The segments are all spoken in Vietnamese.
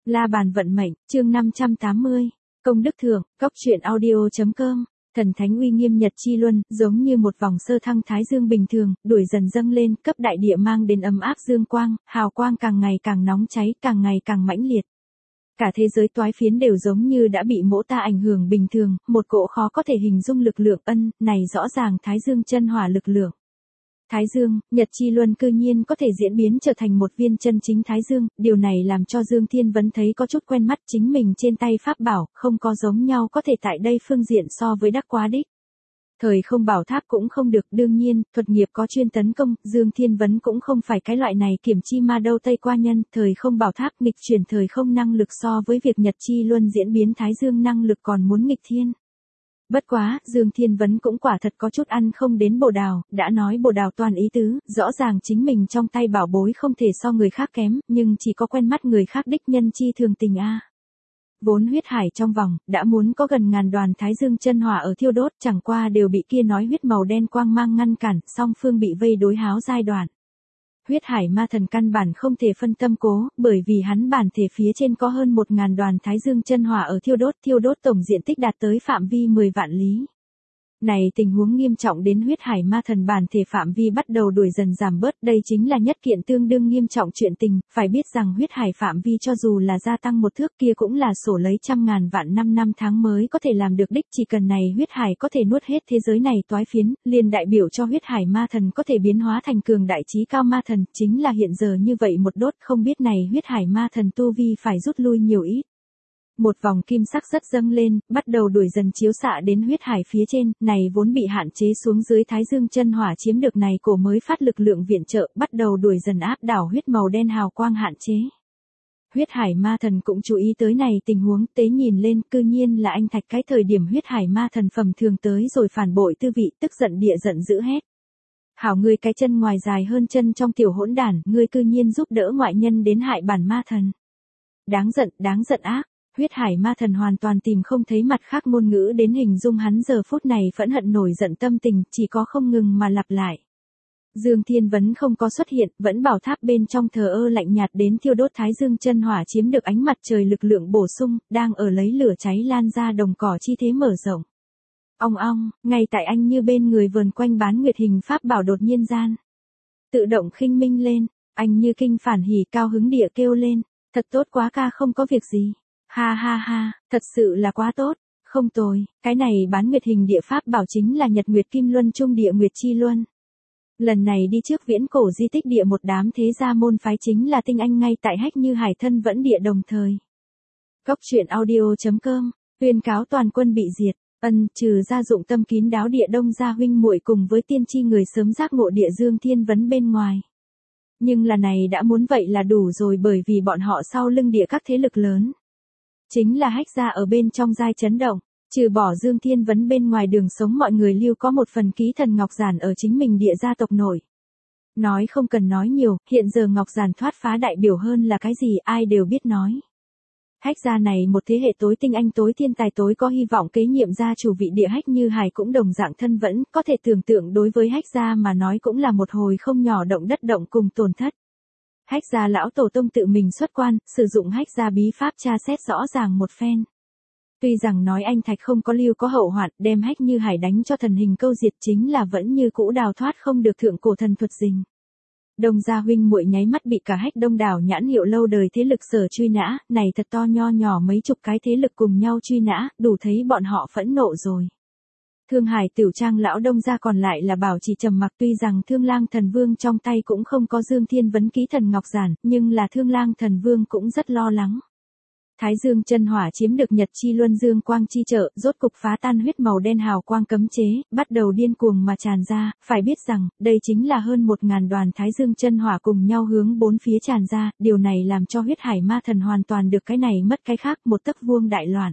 La bàn vận mệnh, chương 580. Công đức thượng, góc truyện audio.com. Thần thánh uy nghiêm nhật chi luân, giống như một vòng sơ thăng thái dương bình thường, đuổi dần dâng lên, cấp đại địa mang đến ấm áp dương quang, hào quang càng ngày càng nóng cháy, càng ngày càng mãnh liệt. Cả thế giới toái phiến đều giống như đã bị mỗ ta ảnh hưởng bình thường, một cỗ khó có thể hình dung lực lượng này rõ ràng thái dương chân hỏa lực lượng. Thái dương, nhật chi luân cư nhiên có thể diễn biến trở thành một viên chân chính thái dương, điều này làm cho Dương Thiên Vấn thấy có chút quen mắt, chính mình trên tay pháp bảo, không có giống nhau có thể tại đây phương diện so với đắc quá đích. Thời không bảo tháp cũng không được, đương nhiên, thuật nghiệp có chuyên tấn công, Dương Thiên Vấn cũng không phải cái loại này kiểm chi ma đâu tây qua nhân, thời không bảo tháp nghịch chuyển thời không năng lực so với việc nhật chi luân diễn biến thái dương năng lực còn muốn nghịch thiên. Bất quá, Dương Thiên Vấn cũng quả thật có chút ăn không đến bồ đào, đã nói bồ đào toàn ý tứ, rõ ràng chính mình trong tay bảo bối không thể so người khác kém, nhưng chỉ có quen mắt người khác đích nhân chi thường tình a. Vốn huyết hải trong vòng, đã muốn có gần ngàn đoàn thái dương chân hỏa ở thiêu đốt, chẳng qua đều bị kia nói huyết màu đen quang mang ngăn cản, song phương bị vây đối háo giai đoạn. Huyết hải ma thần căn bản không thể phân tâm cố, bởi vì hắn bản thể phía trên có hơn 1000 đoàn thái dương chân hỏa ở thiêu đốt tổng diện tích đạt tới phạm vi 10 vạn lý. Này tình huống nghiêm trọng đến huyết hải ma thần bản thể phạm vi bắt đầu đuổi dần giảm bớt, đây chính là nhất kiện tương đương nghiêm trọng chuyện tình, phải biết rằng huyết hải phạm vi cho dù là gia tăng một thước kia cũng là sổ lấy trăm ngàn vạn năm tháng mới có thể làm được đích, chỉ cần này huyết hải có thể nuốt hết thế giới này toái phiến, liền đại biểu cho huyết hải ma thần có thể biến hóa thành cường đại trí cao ma thần, chính là hiện giờ như vậy một đốt, không biết này huyết hải ma thần tu vi phải rút lui nhiều ít. Một vòng kim sắc rất dâng lên, bắt đầu đuổi dần chiếu xạ đến huyết hải phía trên, này vốn bị hạn chế xuống dưới thái dương chân hỏa chiếm được này cổ mới phát lực lượng viện trợ, bắt đầu đuổi dần áp đảo huyết màu đen hào quang hạn chế. Huyết hải ma thần cũng chú ý tới này tình huống, tế nhìn lên, cư nhiên là anh Thạch cái thời điểm huyết hải ma thần phẩm thường tới rồi phản bội tư vị, tức giận địa giận dữ hét. Hảo ngươi cái chân ngoài dài hơn chân trong tiểu hỗn đản, ngươi cư nhiên giúp đỡ ngoại nhân đến hại bản ma thần. Đáng giận ác. Huyết hải ma thần hoàn toàn tìm không thấy mặt khác ngôn ngữ đến hình dung hắn giờ phút này phẫn hận nổi giận tâm tình, chỉ có không ngừng mà lặp lại. Dương Thiên Vấn không có xuất hiện, vẫn bảo tháp bên trong thờ ơ lạnh nhạt đến thiêu đốt thái dương chân hỏa chiếm được ánh mặt trời lực lượng bổ sung, đang ở lấy lửa cháy lan ra đồng cỏ chi thế mở rộng. Ong ong, ngay tại anh như bên người vườn quanh bán nguyệt hình pháp bảo đột nhiên gian. Tự động khinh minh lên, anh như kinh phản hỉ cao hứng địa kêu lên, thật tốt quá ca không có việc gì. Ha ha ha, thật sự là quá tốt, không tồi, cái này bán nguyệt hình địa pháp bảo chính là Nhật Nguyệt Kim Luân Trung địa Nguyệt Chi Luân. Lần này đi trước viễn cổ di tích địa một đám thế gia môn phái chính là tinh anh ngay tại Hách Như Hải thân vẫn địa đồng thời. Góc truyện audio.com, tuyên cáo toàn quân bị diệt, trừ gia dụng tâm kín đáo địa đông gia huynh muội cùng với tiên tri người sớm giác ngộ địa Dương Thiên Vấn bên ngoài. Nhưng là này đã muốn vậy là đủ rồi, bởi vì bọn họ sau lưng địa các thế lực lớn. Chính là Hách gia ở bên trong giai chấn động, trừ bỏ Dương Thiên Vấn bên ngoài đường sống mọi người lưu có một phần ký thần Ngọc Giản ở chính mình địa gia tộc nổi. Nói không cần nói nhiều, hiện giờ Ngọc Giản thoát phá đại biểu hơn là cái gì ai đều biết nói. Hách gia này một thế hệ tối tinh anh tối thiên tài tối có hy vọng kế nhiệm gia chủ vị địa Hách Như Hải cũng đồng dạng thân vẫn, có thể tưởng tượng đối với Hách gia mà nói cũng là một hồi không nhỏ động đất động cùng tổn thất. Hách gia lão tổ tông tự mình xuất quan, sử dụng Hách gia bí pháp tra xét rõ ràng một phen. Tuy rằng nói anh Thạch không có lưu có hậu hoạn, đem Hách Như Hải đánh cho thần hình câu diệt, chính là vẫn như cũ đào thoát không được thượng cổ thần thuật dình. Đông gia huynh muội nháy mắt bị cả Hách Đông đảo nhãn hiệu lâu đời thế lực sở truy nã, này thật to nho nhỏ mấy chục cái thế lực cùng nhau truy nã, đủ thấy bọn họ phẫn nộ rồi. Thương Hải tiểu trang lão Đông gia còn lại là bảo trì trầm mặc, tuy rằng Thương Lang Thần Vương trong tay cũng không có Dương Thiên Vấn ký thần Ngọc Giản, nhưng là Thương Lang Thần Vương cũng rất lo lắng. Thái dương chân hỏa chiếm được Nhật Chi Luân dương quang chi trợ, rốt cục phá tan huyết màu đen hào quang cấm chế, bắt đầu điên cuồng mà tràn ra, phải biết rằng, đây chính là hơn 1000 đoàn thái dương chân hỏa cùng nhau hướng bốn phía tràn ra, điều này làm cho huyết hải ma thần hoàn toàn được cái này mất cái khác, một tấc vuông đại loạn.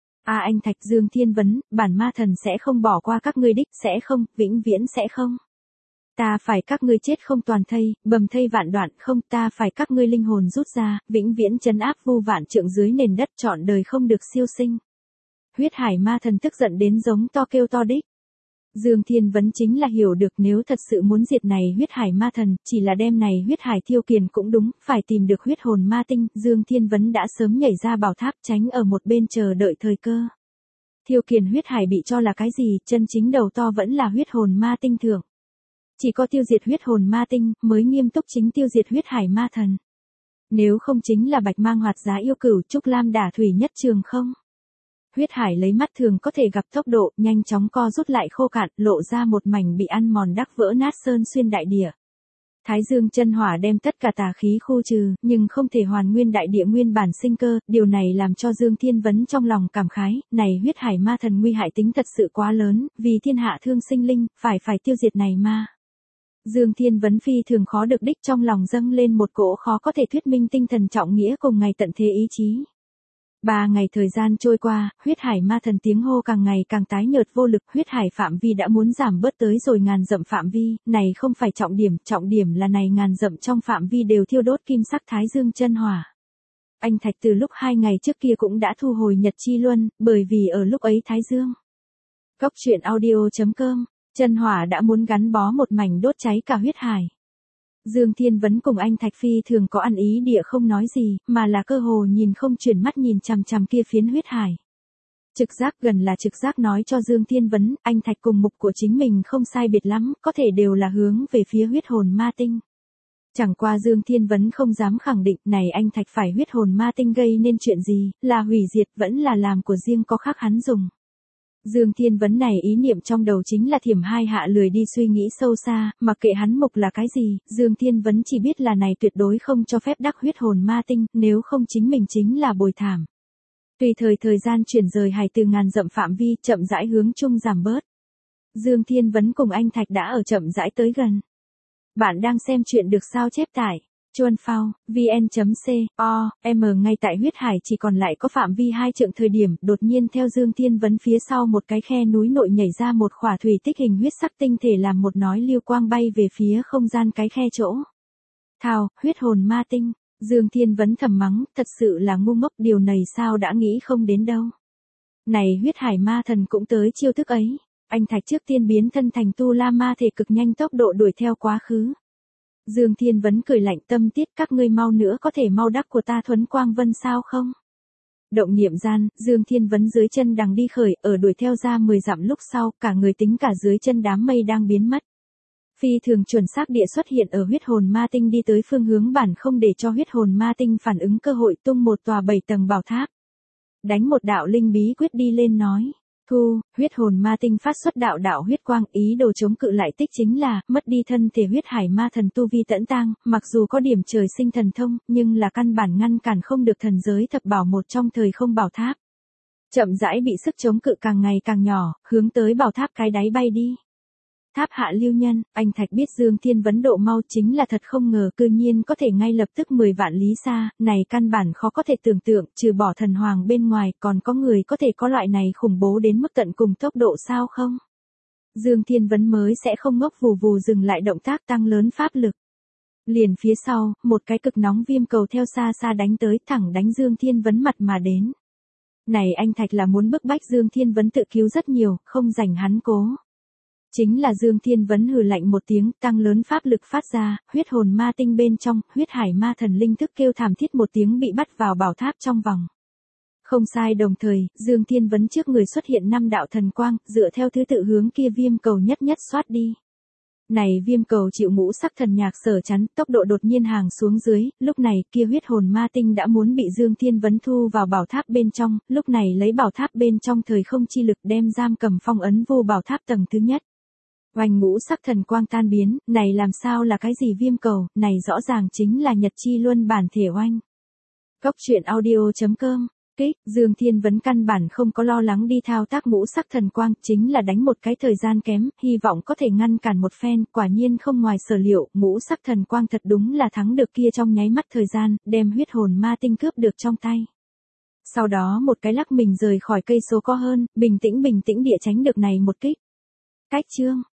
Anh Thạch Dương Thiên Vấn, bản ma thần sẽ không bỏ qua các ngươi đích, sẽ không, vĩnh viễn sẽ không. Ta phải các ngươi chết không toàn thây, bầm thây vạn đoạn, không, ta phải các ngươi linh hồn rút ra, vĩnh viễn trấn áp vu vạn trượng dưới nền đất, trọn đời không được siêu sinh. Huyết hải ma thần tức giận đến giống to kêu to đích. Dương Thiên Vấn chính là hiểu được nếu thật sự muốn diệt này huyết hải ma thần, chỉ là đem này huyết hải thiêu kiền cũng đúng, phải tìm được huyết hồn ma tinh, Dương Thiên Vấn đã sớm nhảy ra bảo tháp tránh ở một bên chờ đợi thời cơ. Thiêu kiền huyết hải bị cho là cái gì, chân chính đầu to vẫn là huyết hồn ma tinh thượng. Chỉ có tiêu diệt huyết hồn ma tinh, mới nghiêm túc chính tiêu diệt huyết hải ma thần. Nếu không chính là bạch mang hoạt giá yêu cửu trúc lam đả thủy nhất trường không. Huyết hải lấy mắt thường có thể gặp tốc độ, nhanh chóng co rút lại khô cạn, lộ ra một mảnh bị ăn mòn đắc vỡ nát sơn xuyên đại địa. Thái Dương chân hỏa đem tất cả tà khí khu trừ, nhưng không thể hoàn nguyên đại địa nguyên bản sinh cơ, điều này làm cho Dương Thiên Vấn trong lòng cảm khái, này huyết hải ma thần nguy hại tính thật sự quá lớn, vì thiên hạ thương sinh linh, phải tiêu diệt này ma. Dương Thiên Vấn phi thường khó được đích trong lòng dâng lên một cỗ khó có thể thuyết minh tinh thần trọng nghĩa cùng ngày tận thế ý chí. 3 ngày thời gian trôi qua, huyết hải ma thần tiếng hô càng ngày càng tái nhợt vô lực, huyết hải phạm vi đã muốn giảm bớt tới rồi ngàn dặm phạm vi, này không phải trọng điểm là này ngàn dặm trong phạm vi đều thiêu đốt kim sắc thái dương chân hỏa. Anh Thạch từ lúc 2 ngày trước kia cũng đã thu hồi Nhật Chi Luân, bởi vì ở lúc ấy thái dương. Góc truyện audio.com, chân hỏa đã muốn gắn bó một mảnh đốt cháy cả huyết hải. Dương Thiên Vấn cùng anh Thạch Phi thường có ăn ý địa không nói gì, mà là cơ hồ nhìn không chuyển mắt nhìn chằm chằm kia phiến huyết hải. Trực giác gần là trực giác nói cho Dương Thiên Vấn, anh Thạch cùng mục của chính mình không sai biệt lắm, có thể đều là hướng về phía huyết hồn ma tinh. Chẳng qua Dương Thiên Vấn không dám khẳng định này anh Thạch phải huyết hồn ma tinh gây nên chuyện gì, là hủy diệt vẫn là làm của riêng có khác hắn dùng. Dương Thiên Vấn này ý niệm trong đầu chính là thiểm hai hạ lười đi suy nghĩ sâu xa, mặc kệ hắn mục là cái gì, Dương Thiên Vấn chỉ biết là này tuyệt đối không cho phép đắc huyết hồn ma tinh, nếu không chính mình chính là bồi thảm. Tùy thời gian chuyển rời hải từ ngàn dặm phạm vi, chậm rãi hướng trung giảm bớt. Dương Thiên Vấn cùng anh Thạch đã ở chậm rãi tới gần. Bạn đang xem chuyện được sao chép tải. Chuan Phao, vn.com, ngay tại huyết hải chỉ còn lại có phạm vi 2 trượng thời điểm, đột nhiên theo Dương Thiên Vấn phía sau một cái khe núi nội nhảy ra một khỏa thủy tích hình huyết sắc tinh thể làm một nói lưu quang bay về phía không gian cái khe chỗ. Thao, huyết hồn ma tinh, Dương Thiên Vấn thầm mắng, thật sự là ngu ngốc, điều này sao đã nghĩ không đến đâu. Này huyết hải ma thần cũng tới chiêu thức ấy, anh Thạch trước tiên biến thân thành tu la ma thể cực nhanh tốc độ đuổi theo quá khứ. Dương Thiên Vấn cười lạnh, tâm tiết các ngươi mau nữa có thể mau đắc của ta Thuấn Quang Vân sao không? Động niệm gian, Dương Thiên Vấn dưới chân đằng đi khởi, ở đuổi theo ra 10 dặm lúc sau, cả người tính cả dưới chân đám mây đang biến mất. Phi thường chuẩn xác địa xuất hiện ở huyết hồn ma tinh đi tới phương hướng bản không để cho huyết hồn ma tinh phản ứng cơ hội tung một tòa 7 tầng bảo tháp. Đánh một đạo linh bí quyết đi lên nói. Thu, huyết hồn ma tinh phát xuất đạo huyết quang, ý đồ chống cự lại tích chính là, mất đi thân thể huyết hải ma thần tu vi tẫn tang, mặc dù có điểm trời sinh thần thông, nhưng là căn bản ngăn cản không được thần giới thập bảo một trong thời không bảo tháp. Chậm rãi bị sức chống cự càng ngày càng nhỏ, hướng tới bảo tháp cái đáy bay đi. Tháp hạ lưu nhân, anh Thạch biết Dương Thiên Vấn độ mau chính là thật không ngờ cư nhiên có thể ngay lập tức 10 vạn lý xa, này căn bản khó có thể tưởng tượng, trừ bỏ thần hoàng bên ngoài còn có người có thể có loại này khủng bố đến mức tận cùng tốc độ sao không? Dương Thiên Vấn mới sẽ không ngốc vù dừng lại động tác tăng lớn pháp lực. Liền phía sau, một cái cực nóng viêm cầu theo xa đánh tới thẳng đánh Dương Thiên Vấn mặt mà đến. Này anh Thạch là muốn bức bách Dương Thiên Vấn tự cứu rất nhiều, không rảnh hắn cố. Chính là Dương Thiên Vấn hừ lạnh một tiếng, tăng lớn pháp lực phát ra, huyết hồn ma tinh bên trong, huyết hải ma thần linh thức kêu thảm thiết một tiếng bị bắt vào bảo tháp trong vòng. Không sai, đồng thời, Dương Thiên Vấn trước người xuất hiện 5 đạo thần quang, dựa theo thứ tự hướng kia viêm cầu nhất xoát đi. Này viêm cầu chịu ngũ sắc thần nhạc sở chắn, tốc độ đột nhiên hàng xuống dưới, lúc này kia huyết hồn ma tinh đã muốn bị Dương Thiên Vấn thu vào bảo tháp bên trong, lúc này lấy bảo tháp bên trong thời không chi lực đem giam cầm phong ấn vô bảo tháp tầng thứ nhất. Oanh, ngũ sắc thần quang tan biến, này làm sao là cái gì viêm cầu, này rõ ràng chính là Nhật Chi Luân bản thể oanh. Góc truyện audio.com, kích, Dương Thiên Vấn căn bản không có lo lắng đi thao tác ngũ sắc thần quang, chính là đánh một cái thời gian kém, hy vọng có thể ngăn cản một phen, quả nhiên không ngoài sở liệu, ngũ sắc thần quang thật đúng là thắng được kia trong nháy mắt thời gian, đem huyết hồn ma tinh cướp được trong tay. Sau đó một cái lắc mình rời khỏi cây số có hơn, bình tĩnh địa tránh được này một kích. Cách chương